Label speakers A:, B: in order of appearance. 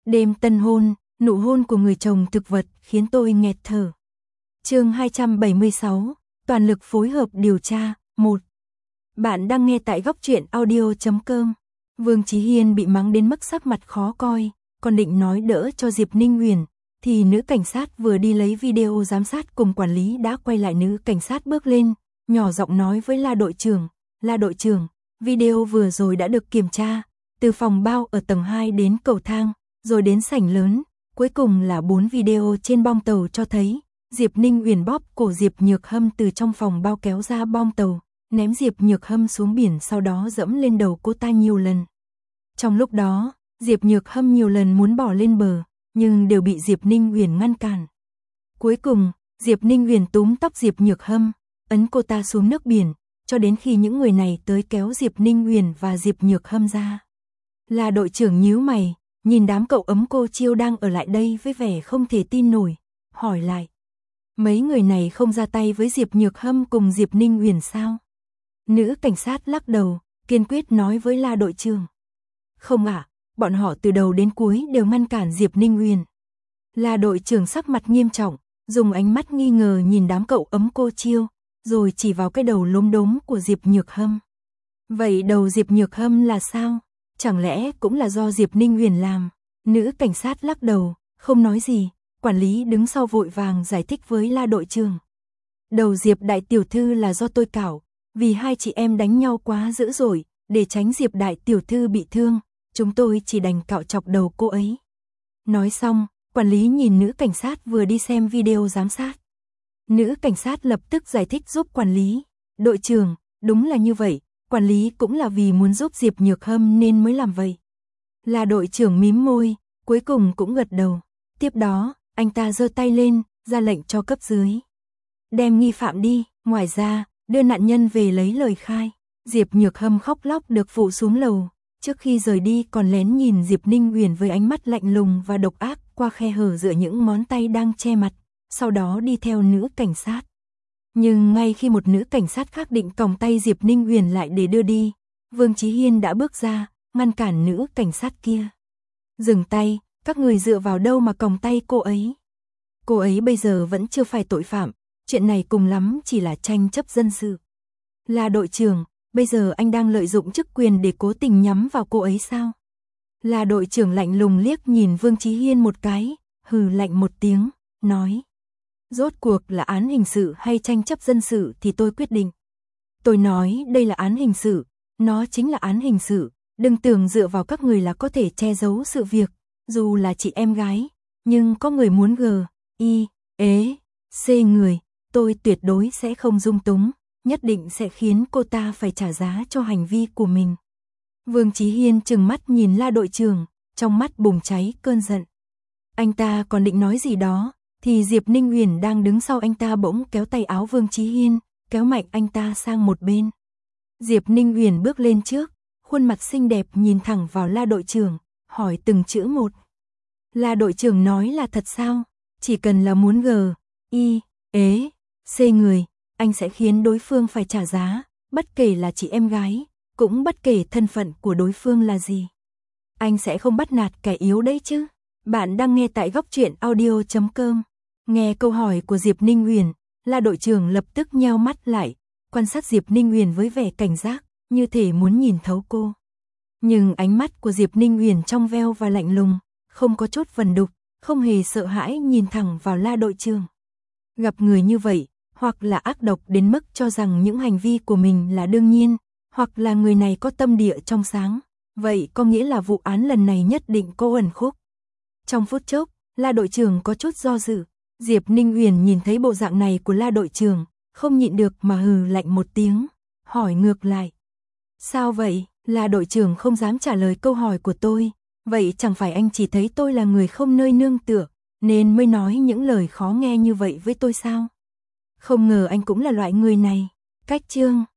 A: Đêm tân hôn, nụ hôn của người chồng thực vật khiến tôi nghẹt thở. Chương 276, toàn lực phối hợp điều tra, 1. Bạn đang nghe tại góc truyện audio.com. Vương Chí Hiên bị mắng đến mức sắc mặt khó coi, còn định nói đỡ cho Diệp Ninh Uyển, thì nữ cảnh sát vừa đi lấy video giám sát cùng quản lý đã quay lại. Nữ cảnh sát bước lên, nhỏ giọng nói với La đội trưởng, video vừa rồi đã được kiểm tra, từ phòng bao ở tầng 2 đến cầu thang, rồi đến sảnh lớn, cuối cùng là 4 video trên bong tàu cho thấy, Diệp Ninh Uyển bóp cổ Diệp Nhược Hâm từ trong phòng bao kéo ra bong tàu, ném Diệp Nhược Hâm xuống biển, sau đó dẫm lên đầu cô ta nhiều lần. Trong lúc đó, Diệp Nhược Hâm nhiều lần muốn bỏ lên bờ, nhưng đều bị Diệp Ninh Uyển ngăn cản. Cuối cùng, Diệp Ninh Uyển túm tóc Diệp Nhược Hâm, ấn cô ta xuống nước biển, cho đến khi những người này tới kéo Diệp Ninh Uyển và Diệp Nhược Hâm ra. Là đội trưởng nhíu mày, nhìn đám cậu ấm cô Chiêu đang ở lại đây với vẻ không thể tin nổi, hỏi lại. Mấy người này không ra tay với Diệp Nhược Hâm cùng Diệp Ninh Uyển sao? Nữ cảnh sát lắc đầu, kiên quyết nói với La đội trưởng. Không ạ, bọn họ từ đầu đến cuối đều ngăn cản Diệp Ninh Uyển. La đội trưởng sắc mặt nghiêm trọng, dùng ánh mắt nghi ngờ nhìn đám cậu ấm cô Chiêu, rồi chỉ vào cái đầu lốm đốm của Diệp Nhược Hâm. Vậy đầu Diệp Nhược Hâm là sao? Chẳng lẽ cũng là do Diệp Ninh Uyển làm? Nữ cảnh sát lắc đầu, không nói gì, quản lý đứng sau vội vàng giải thích với La đội trưởng. Đầu Diệp đại tiểu thư là do tôi cạo, vì hai chị em đánh nhau quá dữ dội, để tránh Diệp đại tiểu thư bị thương, chúng tôi chỉ đành cạo chọc đầu cô ấy. Nói xong, quản lý nhìn nữ cảnh sát vừa đi xem video giám sát. Nữ cảnh sát lập tức giải thích giúp quản lý. Đội trưởng, đúng là như vậy, quản lý cũng là vì muốn giúp Diệp Nhược Hâm nên mới làm vậy. Là đội trưởng mím môi, cuối cùng cũng gật đầu. Tiếp đó, anh ta giơ tay lên, ra lệnh cho cấp dưới. Đem nghi phạm đi, ngoài ra, đưa nạn nhân về lấy lời khai. Diệp Nhược Hâm khóc lóc được phụ xuống lầu, trước khi rời đi còn lén nhìn Diệp Ninh Uyển với ánh mắt lạnh lùng và độc ác qua khe hở giữa những ngón tay đang che mặt, sau đó đi theo nữ cảnh sát. Nhưng ngay khi một nữ cảnh sát khác định còng tay Diệp Ninh Uyển lại để đưa đi, Vương Chí Hiên đã bước ra, ngăn cản nữ cảnh sát kia. Dừng tay, các người dựa vào đâu mà còng tay cô ấy? Cô ấy bây giờ vẫn chưa phải tội phạm, chuyện này cùng lắm chỉ là tranh chấp dân sự. Là đội trưởng, bây giờ anh đang lợi dụng chức quyền để cố tình nhắm vào cô ấy sao? Là đội trưởng lạnh lùng liếc nhìn Vương Chí Hiên một cái, hừ lạnh một tiếng, nói. Rốt cuộc là án hình sự hay tranh chấp dân sự thì tôi quyết định. Tôi nói đây là án hình sự, nó chính là án hình sự, đừng tưởng dựa vào các người là có thể che giấu sự việc, dù là chị em gái, nhưng có người muốn C người, tôi tuyệt đối sẽ không dung túng, nhất định sẽ khiến cô ta phải trả giá cho hành vi của mình. Vương Chí Hiên trừng mắt nhìn La đội trưởng, trong mắt bùng cháy cơn giận. Anh ta còn định nói gì đó, thì Diệp Ninh Uyển đang đứng sau anh ta bỗng kéo tay áo Vương Chí Hiên, kéo mạnh anh ta sang một bên. Diệp Ninh Uyển bước lên trước, khuôn mặt xinh đẹp nhìn thẳng vào La đội trưởng, hỏi từng chữ một. La đội trưởng nói là thật sao? Chỉ cần là muốn C người, anh sẽ khiến đối phương phải trả giá, bất kể là chị em gái, cũng bất kể thân phận của đối phương là gì. Anh sẽ không bắt nạt kẻ yếu đấy chứ? Bạn đang nghe tại góc truyện audio.com. Nghe câu hỏi của Diệp Ninh Uyển, La đội trưởng lập tức nheo mắt lại, quan sát Diệp Ninh Uyển với vẻ cảnh giác, như thể muốn nhìn thấu cô. Nhưng ánh mắt của Diệp Ninh Uyển trong veo và lạnh lùng, không có chút vần đục, không hề sợ hãi nhìn thẳng vào La đội trưởng. Gặp người như vậy, hoặc là ác độc đến mức cho rằng những hành vi của mình là đương nhiên, hoặc là người này có tâm địa trong sáng, vậy có nghĩa là vụ án lần này nhất định có uẩn khúc. Trong phút chốc, La đội trưởng có chút do dự. Diệp Ninh Uyển nhìn thấy bộ dạng này của La đội trưởng, không nhịn được mà hừ lạnh một tiếng, hỏi ngược lại. Sao vậy? La đội trưởng không dám trả lời câu hỏi của tôi, vậy chẳng phải anh chỉ thấy tôi là người không nơi nương tựa, nên mới nói những lời khó nghe như vậy với tôi sao? Không ngờ anh cũng là loại người này. Cách chương